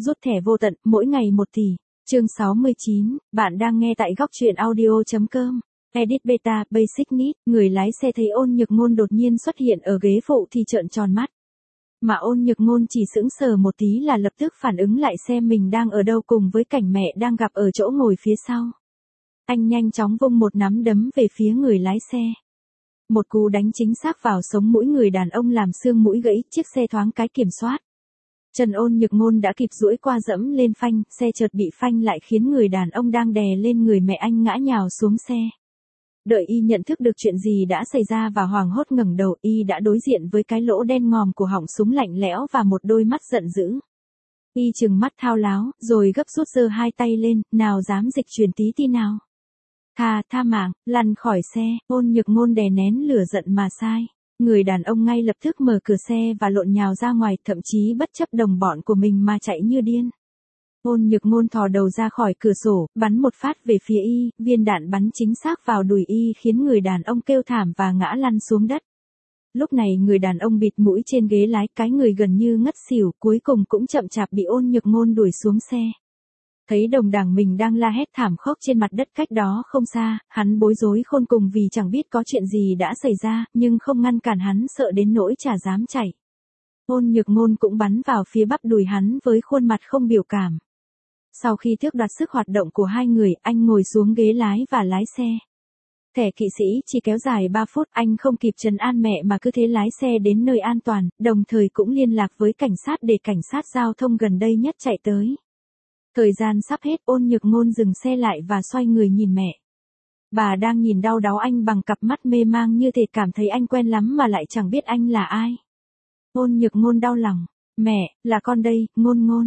rút thẻ vô tận, mỗi ngày 1 tỷ. Chương 69, bạn đang nghe tại góc truyện audio.com. Edit Beta, Basic Need, người lái xe thấy Ôn Nhược Ngôn đột nhiên xuất hiện ở ghế phụ thì trợn tròn mắt. Mà Ôn Nhược Ngôn chỉ sững sờ một tí là lập tức phản ứng lại xem mình đang ở đâu cùng với cảnh mẹ đang gặp ở chỗ ngồi phía sau. Anh nhanh chóng vung một nắm đấm về phía người lái xe. Một cú đánh chính xác vào sống mũi người đàn ông làm xương mũi gãy, chiếc xe thoáng cái kiểm soát. Chân Ôn Nhược Ngôn đã kịp duỗi qua dẫm lên phanh, xe chợt bị phanh lại khiến người đàn ông đang đè lên người mẹ anh ngã nhào xuống xe. Đợi y nhận thức được chuyện gì đã xảy ra và hoảng hốt ngẩng đầu, y đã đối diện với cái lỗ đen ngòm của họng súng lạnh lẽo và một đôi mắt giận dữ. Y trừng mắt thao láo, rồi gấp rút giơ hai tay lên, nào dám dịch chuyển tí ti nào. Tha mạng, lăn khỏi xe. Ôn Nhược Ngôn đè nén lửa giận mà sai. Người đàn ông ngay lập tức mở cửa xe và lộn nhào ra ngoài, thậm chí bất chấp đồng bọn của mình mà chạy như điên. Ôn Nhược Ngôn thò đầu ra khỏi cửa sổ, bắn một phát về phía y, viên đạn bắn chính xác vào đùi y khiến người đàn ông kêu thảm và ngã lăn xuống đất. Lúc này người đàn ông bịt mũi trên ghế lái, cái người gần như ngất xỉu, cuối cùng cũng chậm chạp bị Ôn Nhược Ngôn đuổi xuống xe. Thấy đồng đảng mình đang la hét thảm khốc trên mặt đất cách đó không xa, hắn bối rối khôn cùng vì chẳng biết có chuyện gì đã xảy ra, nhưng không ngăn cản hắn sợ đến nỗi chả dám chạy. Ôn Nhược Ngôn cũng bắn vào phía bắp đùi hắn với khuôn mặt không biểu cảm. Sau khi thước đoạt sức hoạt động của hai người, anh ngồi xuống ghế lái và lái xe. Thẻ kỵ sĩ chỉ kéo dài 3 phút, anh không kịp trấn an mẹ mà cứ thế lái xe đến nơi an toàn, đồng thời cũng liên lạc với cảnh sát để cảnh sát giao thông gần đây nhất chạy tới. Thời gian sắp hết, Ôn Nhược Ngôn dừng xe lại và xoay người nhìn mẹ. Bà đang nhìn đau đáu anh bằng cặp mắt mê mang như thể cảm thấy anh quen lắm mà lại chẳng biết anh là ai. Ôn Nhược Ngôn đau lòng. Mẹ, là con đây, Ngôn Ngôn.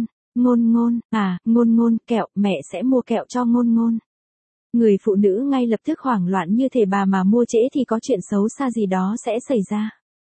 Ngôn Ngôn, kẹo, mẹ sẽ mua kẹo cho Ngôn Ngôn. Người phụ nữ ngay lập tức hoảng loạn như thể bà mà mua trễ thì có chuyện xấu xa gì đó sẽ xảy ra.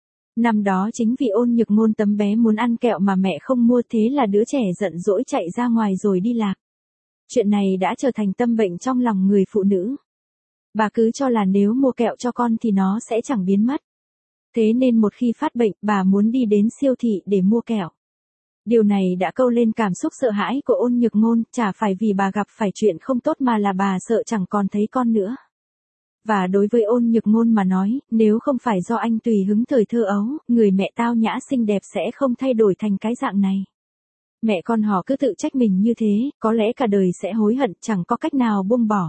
Năm đó chính vì Ôn Nhược Ngôn tấm bé muốn ăn kẹo mà mẹ không mua, thế là đứa trẻ giận dỗi chạy ra ngoài rồi đi lạc. Chuyện này đã trở thành tâm bệnh trong lòng người phụ nữ. Bà cứ cho là nếu mua kẹo cho con thì nó sẽ chẳng biến mất. Thế nên một khi phát bệnh, bà muốn đi đến siêu thị để mua kẹo. Điều này đã câu lên cảm xúc sợ hãi của Ôn Nhược Ngôn, chả phải vì bà gặp phải chuyện không tốt mà là bà sợ chẳng còn thấy con nữa. Và đối với Ôn Nhược Ngôn mà nói, nếu không phải do anh tùy hứng thời thơ ấu, người mẹ tao nhã xinh đẹp sẽ không thay đổi thành cái dạng này. Mẹ con họ cứ tự trách mình như thế, có lẽ cả đời sẽ hối hận, chẳng có cách nào buông bỏ.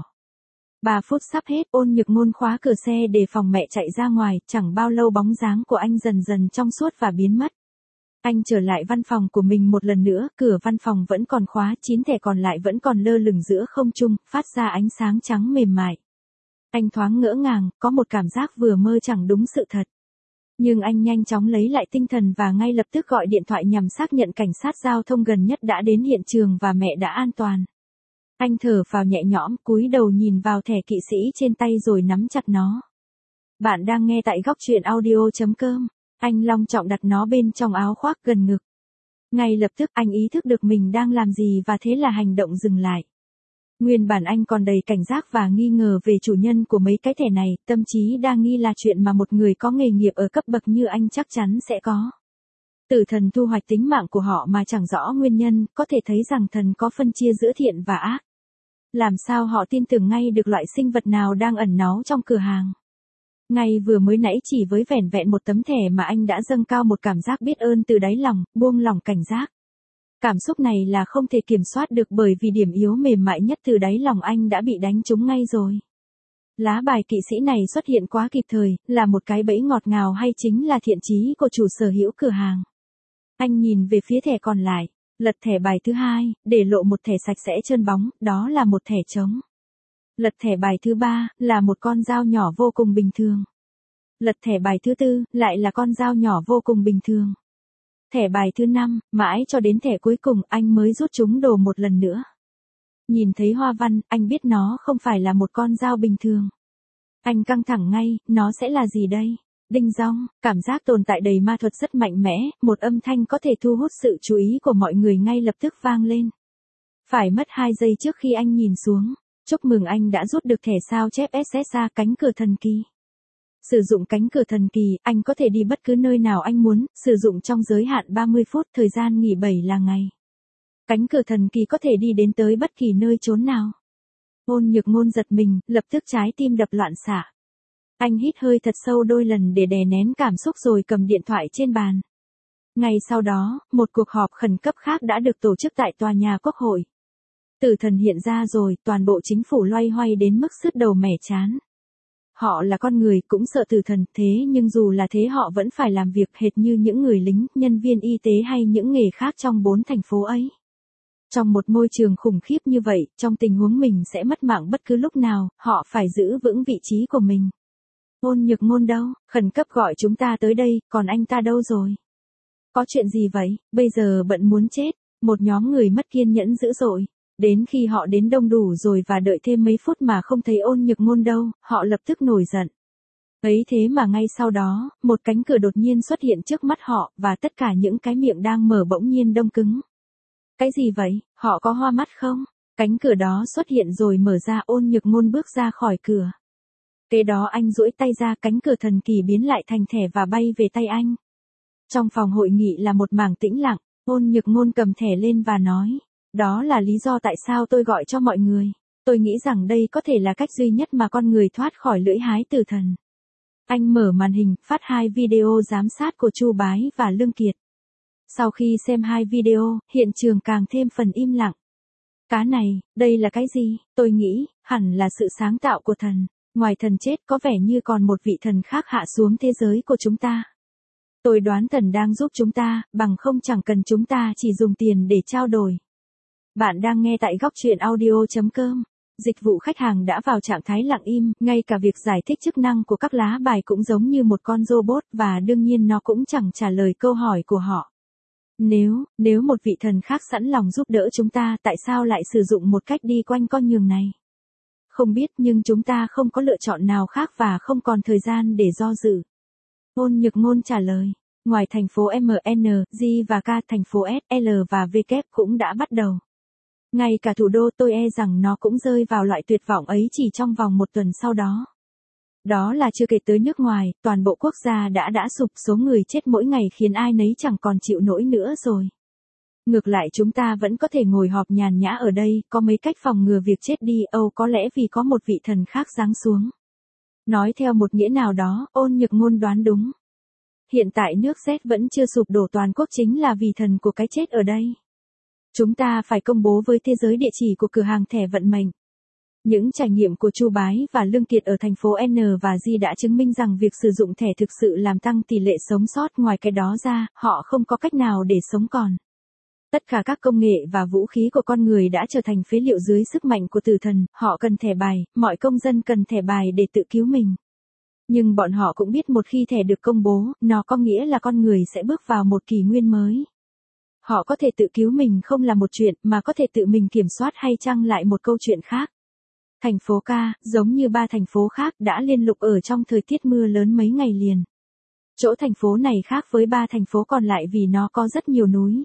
3 phút sắp hết, Ôn Nhược Ngôn khóa cửa xe để phòng mẹ chạy ra ngoài, chẳng bao lâu bóng dáng của anh dần dần trong suốt và biến mất. Anh trở lại văn phòng của mình một lần nữa, cửa văn phòng vẫn còn khóa, 9 thẻ còn lại vẫn còn lơ lửng giữa không trung, phát ra ánh sáng trắng mềm mại. Anh thoáng ngỡ ngàng, có một cảm giác vừa mơ chẳng đúng sự thật. Nhưng anh nhanh chóng lấy lại tinh thần và ngay lập tức gọi điện thoại nhằm xác nhận cảnh sát giao thông gần nhất đã đến hiện trường và mẹ đã an toàn. Anh thở phào nhẹ nhõm, cúi đầu nhìn vào thẻ kỵ sĩ trên tay rồi nắm chặt nó. Bạn đang nghe tại góc truyện audio.com. Anh long trọng đặt nó bên trong áo khoác gần ngực. Ngay lập tức anh ý thức được mình đang làm gì và thế là hành động dừng lại. Nguyên bản anh còn đầy cảnh giác và nghi ngờ về chủ nhân của mấy cái thẻ này, tâm trí đa nghi là chuyện mà một người có nghề nghiệp ở cấp bậc như anh chắc chắn sẽ có. Tử thần thu hoạch tính mạng của họ mà chẳng rõ nguyên nhân, có thể thấy rằng thần có phân chia giữa thiện và ác. Làm sao họ tin tưởng ngay được loại sinh vật nào đang ẩn náu trong cửa hàng. Ngay vừa mới nãy chỉ với vẻn vẹn một tấm thẻ mà anh đã dâng cao một cảm giác biết ơn từ đáy lòng, buông lỏng cảnh giác. Cảm xúc này là không thể kiểm soát được bởi vì điểm yếu mềm mại nhất từ đáy lòng anh đã bị đánh trúng ngay rồi. Lá bài kỵ sĩ này xuất hiện quá kịp thời, là một cái bẫy ngọt ngào hay chính là thiện chí của chủ sở hữu cửa hàng. Anh nhìn về phía thẻ còn lại, lật thẻ bài thứ 2, để lộ một thẻ sạch sẽ trơn bóng, đó là một thẻ trống. Lật thẻ bài thứ 3, là một con dao nhỏ vô cùng bình thường. Lật thẻ bài thứ 4, lại là con dao nhỏ vô cùng bình thường. Thẻ bài thứ 5, mãi cho đến thẻ cuối cùng anh mới rút trúng đồ một lần nữa. Nhìn thấy hoa văn, anh biết nó không phải là một con dao bình thường. Anh căng thẳng ngay, nó sẽ là gì đây? Đinh dong, cảm giác tồn tại đầy ma thuật rất mạnh mẽ, một âm thanh có thể thu hút sự chú ý của mọi người ngay lập tức vang lên. Phải mất 2 giây trước khi anh nhìn xuống. Chúc mừng anh đã rút được thẻ sao chép SSA cánh cửa thần kỳ. Sử dụng cánh cửa thần kỳ, anh có thể đi bất cứ nơi nào anh muốn, sử dụng trong giới hạn 30 phút, thời gian nghỉ 7 là ngày. Cánh cửa thần kỳ có thể đi đến tới bất kỳ nơi chốn nào. Ôn Nhược Ngôn giật mình, lập tức trái tim đập loạn xạ. Anh hít hơi thật sâu đôi lần để đè nén cảm xúc rồi cầm điện thoại trên bàn. Ngay sau đó, một cuộc họp khẩn cấp khác đã được tổ chức tại tòa nhà Quốc hội. Tử thần hiện ra rồi, toàn bộ chính phủ loay hoay đến mức sứt đầu mẻ trán. Họ là con người cũng sợ tử thần, thế nhưng dù là thế họ vẫn phải làm việc hệt như những người lính, nhân viên y tế hay những nghề khác trong 4 thành phố ấy. Trong một môi trường khủng khiếp như vậy, trong tình huống mình sẽ mất mạng bất cứ lúc nào, họ phải giữ vững vị trí của mình. Ôn Nhược Ngôn đâu, khẩn cấp gọi chúng ta tới đây, còn anh ta đâu rồi? Có chuyện gì vậy, bây giờ bận muốn chết, một nhóm người mất kiên nhẫn dữ dội. Đến khi họ đến đông đủ rồi và đợi thêm mấy phút mà không thấy Ôn Nhược Ngôn đâu, họ lập tức nổi giận. Ấy thế mà ngay sau đó, một cánh cửa đột nhiên xuất hiện trước mắt họ, và tất cả những cái miệng đang mở bỗng nhiên đông cứng. Cái gì vậy, họ có hoa mắt không? Cánh cửa đó xuất hiện rồi mở ra, Ôn Nhược Ngôn bước ra khỏi cửa. Kế đó anh duỗi tay ra, cánh cửa thần kỳ biến lại thành thẻ và bay về tay anh. Trong phòng hội nghị là một mảng tĩnh lặng, Ôn Nhược Ngôn cầm thẻ lên và nói. Đó là lý do tại sao tôi gọi cho mọi người. Tôi nghĩ rằng đây có thể là cách duy nhất mà con người thoát khỏi lưỡi hái tử thần. Anh mở màn hình, phát 2 video giám sát của Chu Bái và Lương Kiệt. Sau khi xem 2 video, hiện trường càng thêm phần im lặng. Cá này, đây là cái gì? Tôi nghĩ, hẳn là sự sáng tạo của thần. Ngoài thần chết có vẻ như còn một vị thần khác hạ xuống thế giới của chúng ta. Tôi đoán thần đang giúp chúng ta, bằng không chẳng cần chúng ta chỉ dùng tiền để trao đổi. Bạn đang nghe tại góc truyện audio.com. Dịch vụ khách hàng đã vào trạng thái lặng im, ngay cả việc giải thích chức năng của các lá bài cũng giống như một con robot và đương nhiên nó cũng chẳng trả lời câu hỏi của họ. Nếu một vị thần khác sẵn lòng giúp đỡ chúng ta, tại sao lại sử dụng một cách đi quanh con đường này? Không biết, nhưng chúng ta không có lựa chọn nào khác và không còn thời gian để do dự. Ôn Nhược Ngôn trả lời. Ngoài thành phố MN, G và K, thành phố S, L và V cũng đã bắt đầu. Ngay cả thủ đô, tôi e rằng nó cũng rơi vào loại tuyệt vọng ấy chỉ trong vòng một tuần sau đó. Đó là chưa kể tới nước ngoài, toàn bộ quốc gia đã sụp, số người chết mỗi ngày khiến ai nấy chẳng còn chịu nổi nữa rồi. Ngược lại chúng ta vẫn có thể ngồi họp nhàn nhã ở đây, có mấy cách phòng ngừa việc chết đi, có lẽ vì có một vị thần khác giáng xuống. Nói theo một nghĩa nào đó, Ôn Nhược Ngôn đoán đúng. Hiện tại nước Z vẫn chưa sụp đổ, toàn quốc chính là vì thần của cái chết ở đây. Chúng ta phải công bố với thế giới địa chỉ của cửa hàng thẻ vận mệnh. Những trải nghiệm của Chu Bái và Lương Kiệt ở thành phố N và G đã chứng minh rằng việc sử dụng thẻ thực sự làm tăng tỷ lệ sống sót, ngoài cái đó ra, họ không có cách nào để sống còn. Tất cả các công nghệ và vũ khí của con người đã trở thành phế liệu dưới sức mạnh của tử thần, họ cần thẻ bài, mọi công dân cần thẻ bài để tự cứu mình. Nhưng bọn họ cũng biết một khi thẻ được công bố, nó có nghĩa là con người sẽ bước vào một kỷ nguyên mới. Họ có thể tự cứu mình không là một chuyện, mà có thể tự mình kiểm soát hay chăng lại một câu chuyện khác. Thành phố K, giống như 3 thành phố khác, đã liên lục ở trong thời tiết mưa lớn mấy ngày liền. Chỗ thành phố này khác với 3 thành phố còn lại vì nó có rất nhiều núi.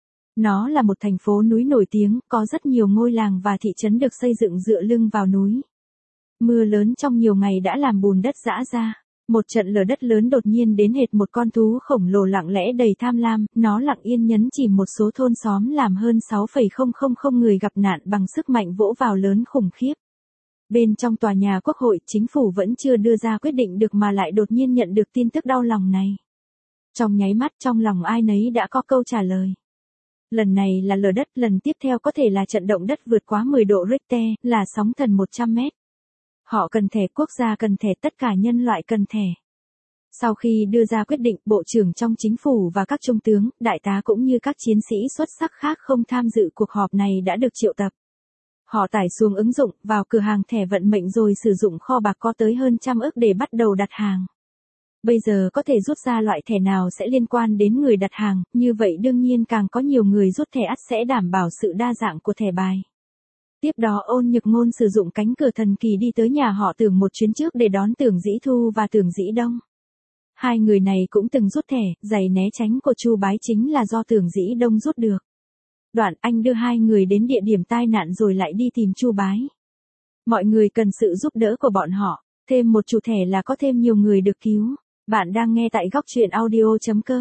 Nó là một thành phố núi nổi tiếng, có rất nhiều ngôi làng và thị trấn được xây dựng dựa lưng vào núi. Mưa lớn trong nhiều ngày đã làm bùn đất rã ra. Một trận lở đất lớn đột nhiên đến hệt một con thú khổng lồ lặng lẽ đầy tham lam, nó lặng yên nhấn chìm một số thôn xóm làm hơn 6,000 người gặp nạn bằng sức mạnh vỗ vào lớn khủng khiếp. Bên trong tòa nhà Quốc hội, chính phủ vẫn chưa đưa ra quyết định được mà lại đột nhiên nhận được tin tức đau lòng này. Trong nháy mắt trong lòng ai nấy đã có câu trả lời. Lần này là lở đất, lần tiếp theo có thể là trận động đất vượt quá 10 độ Richter, là sóng thần 100 mét. Họ cần thẻ, quốc gia cần thẻ, tất cả nhân loại cần thẻ. Sau khi đưa ra quyết định, bộ trưởng trong chính phủ và các trung tướng, đại tá cũng như các chiến sĩ xuất sắc khác không tham dự cuộc họp này đã được triệu tập. Họ tải xuống ứng dụng, vào cửa hàng thẻ vận mệnh rồi sử dụng kho bạc có tới hơn 100 ức để bắt đầu đặt hàng. Bây giờ có thể rút ra loại thẻ nào sẽ liên quan đến người đặt hàng, như vậy đương nhiên càng có nhiều người rút thẻ ắt sẽ đảm bảo sự đa dạng của thẻ bài. Tiếp đó Ôn Nhược Ngôn sử dụng cánh cửa thần kỳ đi tới nhà họ Tưởng một chuyến trước để đón Tưởng Dĩ Thu và Tưởng Dĩ Đông. Hai người này cũng từng rút thẻ, giày né tránh của Chu Bái chính là do Tưởng Dĩ Đông rút được. Đoạn anh đưa hai người đến địa điểm tai nạn rồi lại đi tìm Chu Bái. Mọi người cần sự giúp đỡ của bọn họ, thêm một chủ thẻ là có thêm nhiều người được cứu. Bạn đang nghe tại góc truyện audio.com.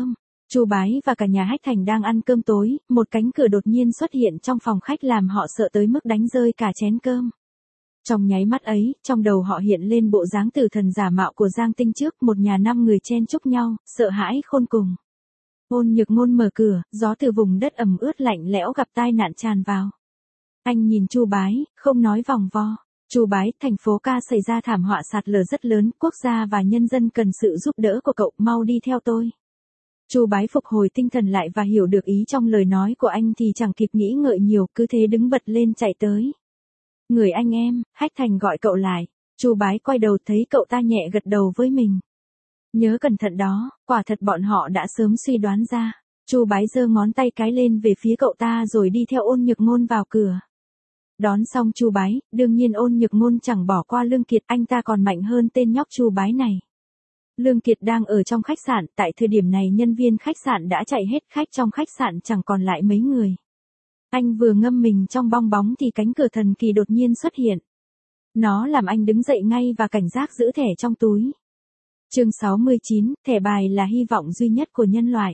Chu Bái và cả nhà Hách Thành đang ăn cơm tối, một cánh cửa đột nhiên xuất hiện trong phòng khách làm họ sợ tới mức đánh rơi cả chén cơm. Trong nháy mắt ấy, trong đầu họ hiện lên bộ dáng tử thần giả mạo của Giang Tinh trước, một nhà 5 người chen chúc nhau, sợ hãi khôn cùng. Ôn Nhược Ngôn mở cửa, gió từ vùng đất ẩm ướt lạnh lẽo gặp tai nạn tràn vào. Anh nhìn Chu Bái, không nói vòng vo. Chu Bái, thành phố ca xảy ra thảm họa sạt lở rất lớn, quốc gia và nhân dân cần sự giúp đỡ của cậu, mau đi theo tôi. Chu Bái phục hồi tinh thần lại và hiểu được ý trong lời nói của anh thì chẳng kịp nghĩ ngợi nhiều, cứ thế đứng bật lên chạy tới. Người anh em, Hách Thành gọi cậu lại. Chu Bái quay đầu thấy cậu ta nhẹ gật đầu với mình. Nhớ cẩn thận đó, quả thật bọn họ đã sớm suy đoán ra. Chu Bái giơ ngón tay cái lên về phía cậu ta rồi đi theo Ôn Nhược Ngôn vào cửa. Đón xong Chu Bái, đương nhiên Ôn Nhược Ngôn chẳng bỏ qua Lương Kiệt, anh ta còn mạnh hơn tên nhóc Chu Bái này. Lương Kiệt đang ở trong khách sạn, tại thời điểm này nhân viên khách sạn đã chạy hết khách, trong khách sạn chẳng còn lại mấy người. Anh vừa ngâm mình trong bong bóng thì cánh cửa thần kỳ đột nhiên xuất hiện. Nó làm anh đứng dậy ngay và cảnh giác giữ thẻ trong túi. Chương 69, thẻ bài là hy vọng duy nhất của nhân loại.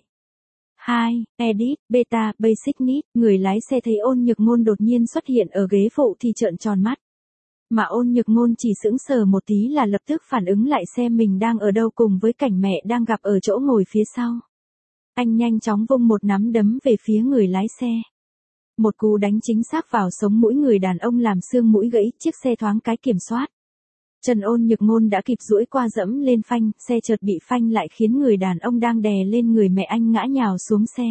2. Edit, Beta, Basic Need, người lái xe thấy Ôn Nhược Ngôn đột nhiên xuất hiện ở ghế phụ thì trợn tròn mắt. Mà Ôn Nhược Ngôn chỉ sững sờ một tí là lập tức phản ứng lại xem mình đang ở đâu cùng với cảnh mẹ đang gặp ở chỗ ngồi phía sau. Anh nhanh chóng vung một nắm đấm về phía người lái xe. Một cú đánh chính xác vào sống mũi người đàn ông làm xương mũi gãy, chiếc xe thoáng cái kiểm soát. Trần Ôn Nhược Ngôn đã kịp duỗi qua dẫm lên phanh, xe chợt bị phanh lại khiến người đàn ông đang đè lên người mẹ anh ngã nhào xuống xe.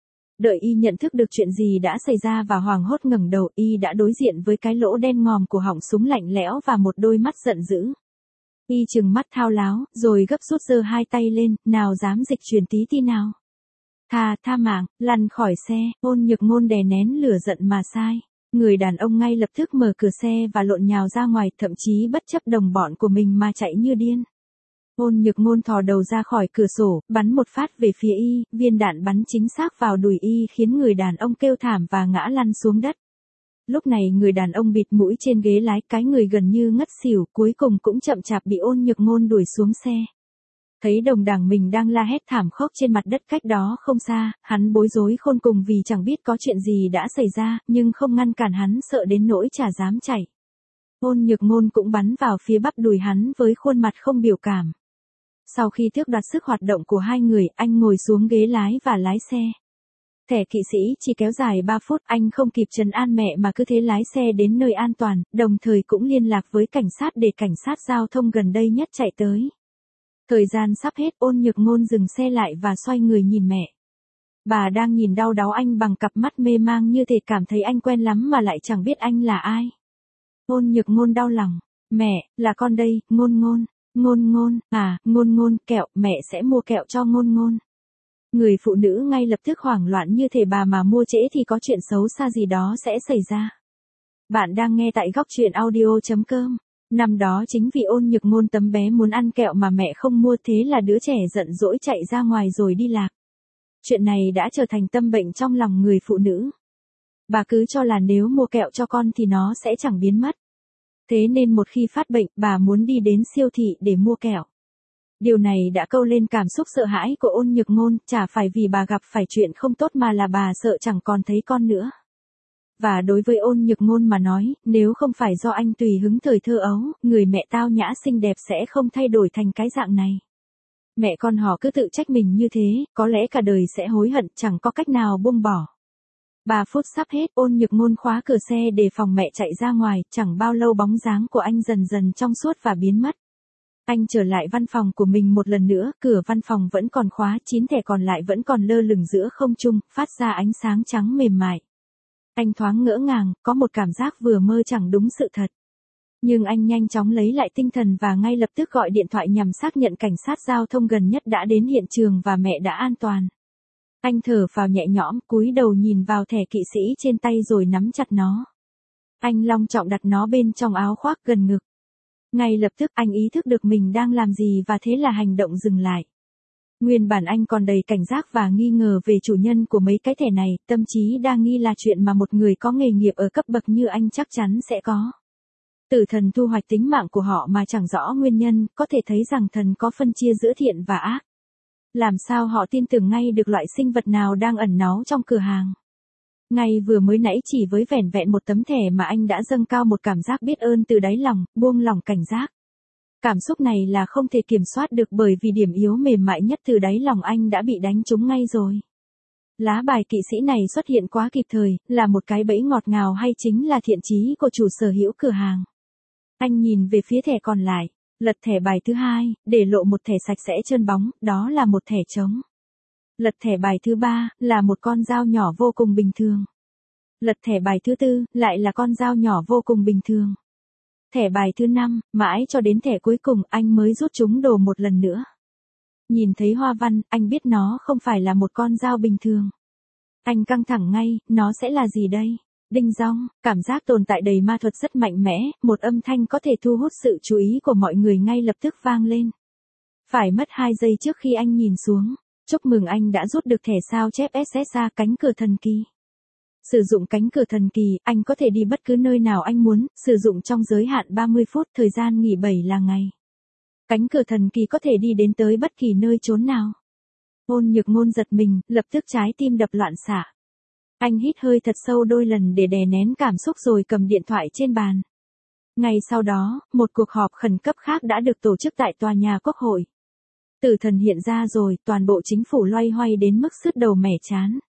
Đợi y nhận thức được chuyện gì đã xảy ra và hoảng hốt ngẩng đầu, y đã đối diện với cái lỗ đen ngòm của họng súng lạnh lẽo và một đôi mắt giận dữ. Y trừng mắt thao láo, rồi gấp rút giơ hai tay lên, nào dám dịch chuyển tí ti nào. Tha mạng, lăn khỏi xe, Ôn Nhược Ngôn đè nén lửa giận mà sai. Người đàn ông ngay lập tức mở cửa xe và lộn nhào ra ngoài, thậm chí bất chấp đồng bọn của mình mà chạy như điên. Ôn Nhược Ngôn thò đầu ra khỏi cửa sổ, bắn một phát về phía y, viên đạn bắn chính xác vào đùi y khiến người đàn ông kêu thảm và ngã lăn xuống đất. Lúc này người đàn ông bịt mũi trên ghế lái, cái người gần như ngất xỉu, cuối cùng cũng chậm chạp bị Ôn Nhược Ngôn đuổi xuống xe. Thấy đồng đảng mình đang la hét thảm khốc trên mặt đất cách đó không xa, hắn bối rối khôn cùng vì chẳng biết có chuyện gì đã xảy ra, nhưng không ngăn cản hắn sợ đến nỗi chả dám chạy. Ôn Nhược Ngôn cũng bắn vào phía bắp đùi hắn với khuôn mặt không biểu cảm. Sau khi thước đoạt sức hoạt động của hai người, anh ngồi xuống ghế lái và lái xe. Thẻ kỵ sĩ chỉ kéo dài 3 phút, anh không kịp trấn an mẹ mà cứ thế lái xe đến nơi an toàn, đồng thời cũng liên lạc với cảnh sát để cảnh sát giao thông gần đây nhất chạy tới. Thời gian sắp hết, Ôn Nhược Ngôn dừng xe lại và xoay người nhìn mẹ. Bà đang nhìn đau đáu anh bằng cặp mắt mê mang như thể cảm thấy anh quen lắm mà lại chẳng biết anh là ai. Ôn Nhược Ngôn đau lòng. Mẹ, là con đây, Ngôn Ngôn. Ngôn, Ngôn, kẹo, mẹ sẽ mua kẹo cho Ngôn. Người phụ nữ ngay lập tức hoảng loạn như thể bà mà mua trễ thì có chuyện xấu xa gì đó sẽ xảy ra. Bạn đang nghe tại góc truyện audio.com. Năm đó chính vì Ôn Nhược Ngôn tấm bé muốn ăn kẹo mà mẹ không mua, thế là đứa trẻ giận dỗi chạy ra ngoài rồi đi lạc. Chuyện này đã trở thành tâm bệnh trong lòng người phụ nữ. Bà cứ cho là nếu mua kẹo cho con thì nó sẽ chẳng biến mất. Thế nên một khi phát bệnh, bà muốn đi đến siêu thị để mua kẹo. Điều này đã câu lên cảm xúc sợ hãi của Ôn Nhược Ngôn, chả phải vì bà gặp phải chuyện không tốt mà là bà sợ chẳng còn thấy con nữa. Và đối với Ôn Nhược Ngôn mà nói, nếu không phải do anh tùy hứng thời thơ ấu, người mẹ tao nhã xinh đẹp sẽ không thay đổi thành cái dạng này. Mẹ con họ cứ tự trách mình như thế, có lẽ cả đời sẽ hối hận, chẳng có cách nào buông bỏ. 3 phút sắp hết, Ôn Nhược Ngôn khóa cửa xe để phòng mẹ chạy ra ngoài, chẳng bao lâu bóng dáng của anh dần dần trong suốt và biến mất. Anh trở lại văn phòng của mình một lần nữa, cửa văn phòng vẫn còn khóa, 9 thẻ còn lại vẫn còn lơ lửng giữa không trung, phát ra ánh sáng trắng mềm mại. Anh thoáng ngỡ ngàng, có một cảm giác vừa mơ chẳng đúng sự thật. Nhưng anh nhanh chóng lấy lại tinh thần và ngay lập tức gọi điện thoại nhằm xác nhận cảnh sát giao thông gần nhất đã đến hiện trường và mẹ đã an toàn. Anh thở phào nhẹ nhõm, cúi đầu nhìn vào thẻ kỵ sĩ trên tay rồi nắm chặt nó. Anh long trọng đặt nó bên trong áo khoác gần ngực. Ngay lập tức anh ý thức được mình đang làm gì và thế là hành động dừng lại. Nguyên bản anh còn đầy cảnh giác và nghi ngờ về chủ nhân của mấy cái thẻ này, tâm trí đa nghi là chuyện mà một người có nghề nghiệp ở cấp bậc như anh chắc chắn sẽ có. Tử thần thu hoạch tính mạng của họ mà chẳng rõ nguyên nhân, có thể thấy rằng thần có phân chia giữa thiện và ác. Làm sao họ tin tưởng ngay được loại sinh vật nào đang ẩn náu trong cửa hàng. Ngay vừa mới nãy chỉ với vẻn vẹn một tấm thẻ mà anh đã dâng cao một cảm giác biết ơn từ đáy lòng, buông lỏng cảnh giác. Cảm xúc này là không thể kiểm soát được bởi vì điểm yếu mềm mại nhất từ đáy lòng anh đã bị đánh trúng ngay rồi. Lá bài kỵ sĩ này xuất hiện quá kịp thời, là một cái bẫy ngọt ngào hay chính là thiện chí của chủ sở hữu cửa hàng. Anh nhìn về phía thẻ còn lại, lật thẻ bài thứ hai, để lộ một thẻ sạch sẽ trơn bóng, đó là một thẻ trống. Lật thẻ bài thứ ba, là một con dao nhỏ vô cùng bình thường. Lật thẻ bài thứ tư, lại là con dao nhỏ vô cùng bình thường. Thẻ bài thứ năm, mãi cho đến thẻ cuối cùng anh mới rút trúng đồ một lần nữa. Nhìn thấy hoa văn, anh biết nó không phải là một con dao bình thường. Anh căng thẳng ngay, nó sẽ là gì đây? Đinh dong, cảm giác tồn tại đầy ma thuật rất mạnh mẽ, một âm thanh có thể thu hút sự chú ý của mọi người ngay lập tức vang lên. Phải mất 2 giây trước khi anh nhìn xuống. Chúc mừng anh đã rút được thẻ sao chép SSA cánh cửa thần kỳ. Sử dụng cánh cửa thần kỳ, anh có thể đi bất cứ nơi nào anh muốn, sử dụng trong giới hạn 30 phút, thời gian nghỉ 7 là ngày. Cánh cửa thần kỳ có thể đi đến tới bất kỳ nơi chốn nào. Ôn Nhược Ngôn giật mình, lập tức trái tim đập loạn xạ. Anh hít hơi thật sâu đôi lần để đè nén cảm xúc rồi cầm điện thoại trên bàn. Ngay sau đó, một cuộc họp khẩn cấp khác đã được tổ chức tại tòa nhà Quốc hội. Tử thần hiện ra rồi, toàn bộ chính phủ loay hoay đến mức sứt đầu mẻ trán.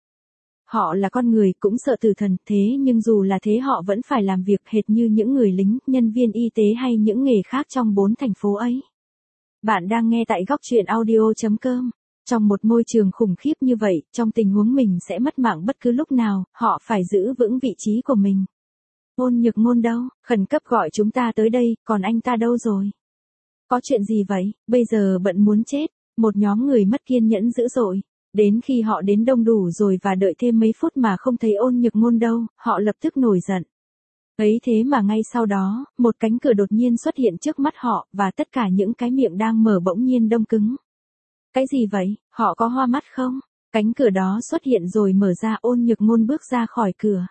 Họ là con người cũng sợ tử thần, thế nhưng dù là thế họ vẫn phải làm việc hệt như những người lính, nhân viên y tế hay những nghề khác trong 4 thành phố ấy. Bạn đang nghe tại góc truyện audio.com. Trong một môi trường khủng khiếp như vậy, trong tình huống mình sẽ mất mạng bất cứ lúc nào, họ phải giữ vững vị trí của mình. Ôn Nhược Ngôn đâu? Khẩn cấp gọi chúng ta tới đây, còn anh ta đâu rồi? Có chuyện gì vậy? Bây giờ bận muốn chết. Một nhóm người mất kiên nhẫn dữ dội. Đến khi họ đến đông đủ rồi và đợi thêm mấy phút mà không thấy Ôn Nhược Ngôn đâu, họ lập tức nổi giận. Ấy thế mà ngay sau đó, một cánh cửa đột nhiên xuất hiện trước mắt họ, và tất cả những cái miệng đang mở bỗng nhiên đông cứng. Cái gì vậy? Họ có hoa mắt không? Cánh cửa đó xuất hiện rồi mở ra, Ôn Nhược Ngôn bước ra khỏi cửa.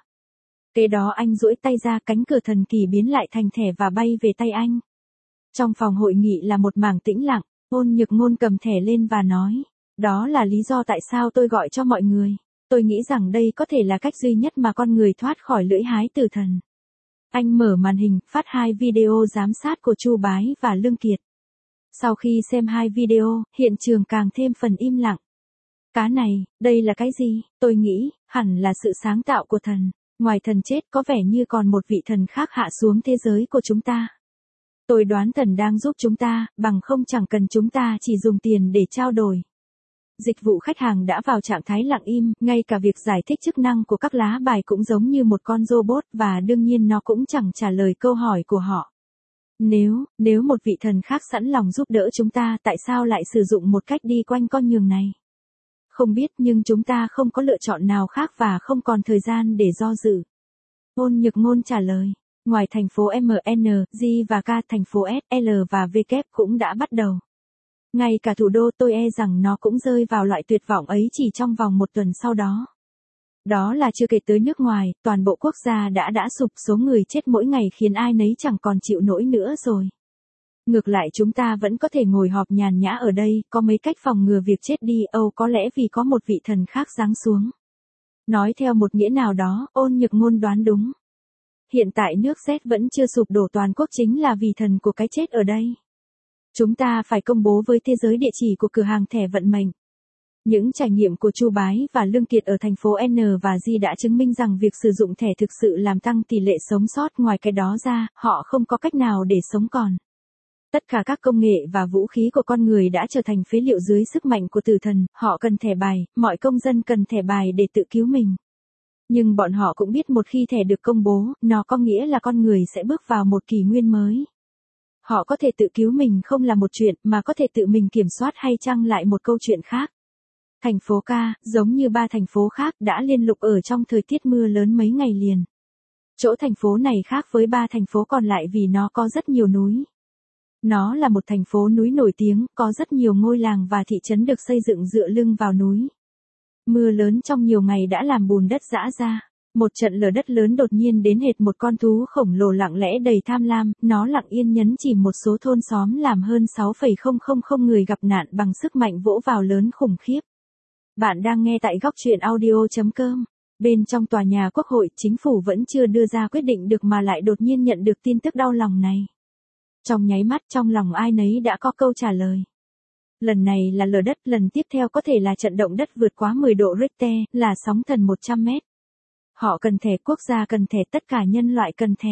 Kế đó anh duỗi tay ra, cánh cửa thần kỳ biến lại thành thẻ và bay về tay anh. Trong phòng hội nghị là một mảng tĩnh lặng, Ôn Nhược Ngôn cầm thẻ lên và nói, đó là lý do tại sao tôi gọi cho mọi người. Tôi nghĩ rằng đây có thể là cách duy nhất mà con người thoát khỏi lưỡi hái tử thần. Anh mở màn hình, phát 2 video giám sát của Chu Bái và Lương Kiệt. Sau khi xem 2 video, hiện trường càng thêm phần im lặng. Cá này, đây là cái gì? Tôi nghĩ, hẳn là sự sáng tạo của thần. Ngoài thần chết có vẻ như còn một vị thần khác hạ xuống thế giới của chúng ta. Tôi đoán thần đang giúp chúng ta, bằng không chẳng cần chúng ta chỉ dùng tiền để trao đổi. Dịch vụ khách hàng đã vào trạng thái lặng im, ngay cả việc giải thích chức năng của các lá bài cũng giống như một con robot và đương nhiên nó cũng chẳng trả lời câu hỏi của họ. Nếu một vị thần khác sẵn lòng giúp đỡ chúng ta, tại sao lại sử dụng một cách đi quanh con nhường này? Không biết, nhưng chúng ta không có lựa chọn nào khác và không còn thời gian để do dự. Ôn Nhược Ngôn trả lời, ngoài thành phố MN, G và K, thành phố S, L và V kép cũng đã bắt đầu. Ngay cả thủ đô, tôi e rằng nó cũng rơi vào loại tuyệt vọng ấy chỉ trong vòng 1 tuần sau đó. Đó là chưa kể tới nước ngoài, toàn bộ quốc gia đã sụp, số người chết mỗi ngày khiến ai nấy chẳng còn chịu nổi nữa rồi. Ngược lại chúng ta vẫn có thể ngồi họp nhàn nhã ở đây, có mấy cách phòng ngừa việc chết đi, có lẽ vì có một vị thần khác giáng xuống. Nói theo một nghĩa nào đó, Ôn Nhược Ngôn đoán đúng. Hiện tại nước Z vẫn chưa sụp đổ toàn quốc chính là vì thần của cái chết ở đây. Chúng ta phải công bố với thế giới địa chỉ của cửa hàng thẻ vận mệnh. Những trải nghiệm của Chu Bái và Lương Kiệt ở thành phố N và G đã chứng minh rằng việc sử dụng thẻ thực sự làm tăng tỷ lệ sống sót, ngoài cái đó ra, họ không có cách nào để sống còn. Tất cả các công nghệ và vũ khí của con người đã trở thành phế liệu dưới sức mạnh của tử thần, họ cần thẻ bài, mọi công dân cần thẻ bài để tự cứu mình. Nhưng bọn họ cũng biết một khi thẻ được công bố, nó có nghĩa là con người sẽ bước vào một kỷ nguyên mới. Họ có thể tự cứu mình không là một chuyện, mà có thể tự mình kiểm soát hay chăng lại một câu chuyện khác. Thành phố K, giống như 3 thành phố khác, đã liên lục ở trong thời tiết mưa lớn mấy ngày liền. Chỗ thành phố này khác với 3 thành phố còn lại vì nó có rất nhiều núi. Nó là một thành phố núi nổi tiếng, có rất nhiều ngôi làng và thị trấn được xây dựng dựa lưng vào núi. Mưa lớn trong nhiều ngày đã làm bùn đất rã ra. Một trận lở đất lớn đột nhiên đến hệt một con thú khổng lồ lặng lẽ đầy tham lam, nó lặng yên nhấn chìm một số thôn xóm làm hơn 6,000 người gặp nạn bằng sức mạnh vỗ vào lớn khủng khiếp. Bạn đang nghe tại góc truyện audio.com. Bên trong tòa nhà Quốc hội, chính phủ vẫn chưa đưa ra quyết định được mà lại đột nhiên nhận được tin tức đau lòng này. Trong nháy mắt trong lòng ai nấy đã có câu trả lời. Lần này là lở đất, lần tiếp theo có thể là trận động đất vượt quá 10 độ Richter, là sóng thần 100 mét. Họ cần thẻ, quốc gia cần thẻ, tất cả nhân loại cần thẻ.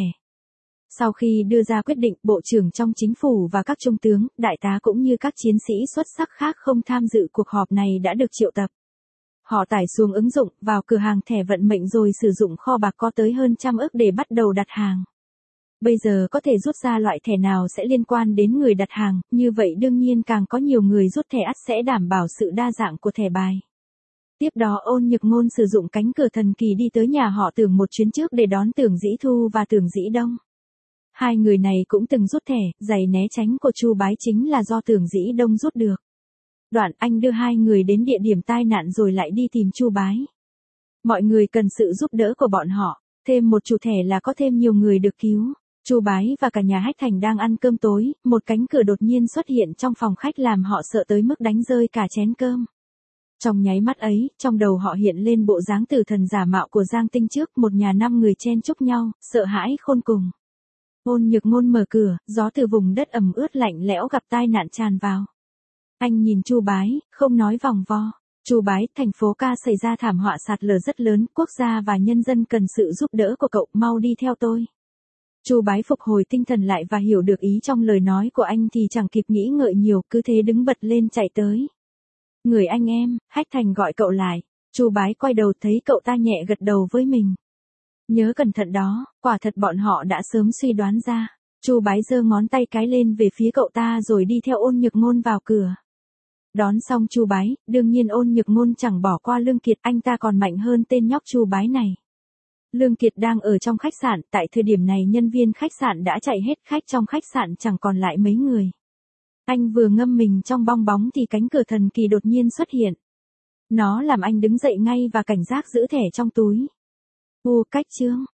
Sau khi đưa ra quyết định, bộ trưởng trong chính phủ và các trung tướng, đại tá cũng như các chiến sĩ xuất sắc khác không tham dự cuộc họp này đã được triệu tập. Họ tải xuống ứng dụng, vào cửa hàng thẻ vận mệnh rồi sử dụng kho bạc có tới hơn 100 ức để bắt đầu đặt hàng. Bây giờ có thể rút ra loại thẻ nào sẽ liên quan đến người đặt hàng, như vậy đương nhiên càng có nhiều người rút thẻ ắt sẽ đảm bảo sự đa dạng của thẻ bài. Tiếp đó Ôn Nhược Ngôn sử dụng cánh cửa thần kỳ đi tới nhà họ Tưởng một chuyến trước để đón Tưởng Dĩ Thu và Tưởng Dĩ Đông. Hai người này cũng từng rút thẻ, giày né tránh của Chu Bái chính là do Tưởng Dĩ Đông rút được. Đoạn anh đưa hai người đến địa điểm tai nạn rồi lại đi tìm Chu Bái. Mọi người cần sự giúp đỡ của bọn họ, thêm một chủ thẻ là có thêm nhiều người được cứu. Chu Bái và cả nhà Hách Thành đang ăn cơm tối, một cánh cửa đột nhiên xuất hiện trong phòng khách làm họ sợ tới mức đánh rơi cả chén cơm. Trong nháy mắt ấy, trong đầu họ hiện lên bộ dáng tử thần giả mạo của Giang Tinh trước, một nhà 5 người chen chúc nhau, sợ hãi khôn cùng. Ôn Nhược Ngôn mở cửa, gió từ vùng đất ẩm ướt lạnh lẽo gặp tai nạn tràn vào. Anh nhìn Chu Bái, không nói vòng vo. Chu Bái, thành phố Ca xảy ra thảm họa sạt lở rất lớn, quốc gia và nhân dân cần sự giúp đỡ của cậu, mau đi theo tôi. Chu Bái phục hồi tinh thần lại và hiểu được ý trong lời nói của anh thì chẳng kịp nghĩ ngợi nhiều, cứ thế đứng bật lên chạy tới. Người anh em, Hách Thành gọi cậu lại. Chu Bái quay đầu thấy cậu ta nhẹ gật đầu với mình. Nhớ cẩn thận đó, quả thật bọn họ đã sớm suy đoán ra. Chu Bái giơ ngón tay cái lên về phía cậu ta rồi đi theo Ôn Nhược Ngôn vào cửa. Đón xong Chu Bái, đương nhiên Ôn Nhược Ngôn chẳng bỏ qua Lương Kiệt, anh ta còn mạnh hơn tên nhóc Chu Bái này. Lương Kiệt đang ở trong khách sạn, tại thời điểm này nhân viên khách sạn đã chạy hết, khách trong khách sạn chẳng còn lại mấy người. Anh vừa ngâm mình trong bong bóng thì cánh cửa thần kỳ đột nhiên xuất hiện. Nó làm anh đứng dậy ngay và cảnh giác giữ thẻ trong túi. Cách chương.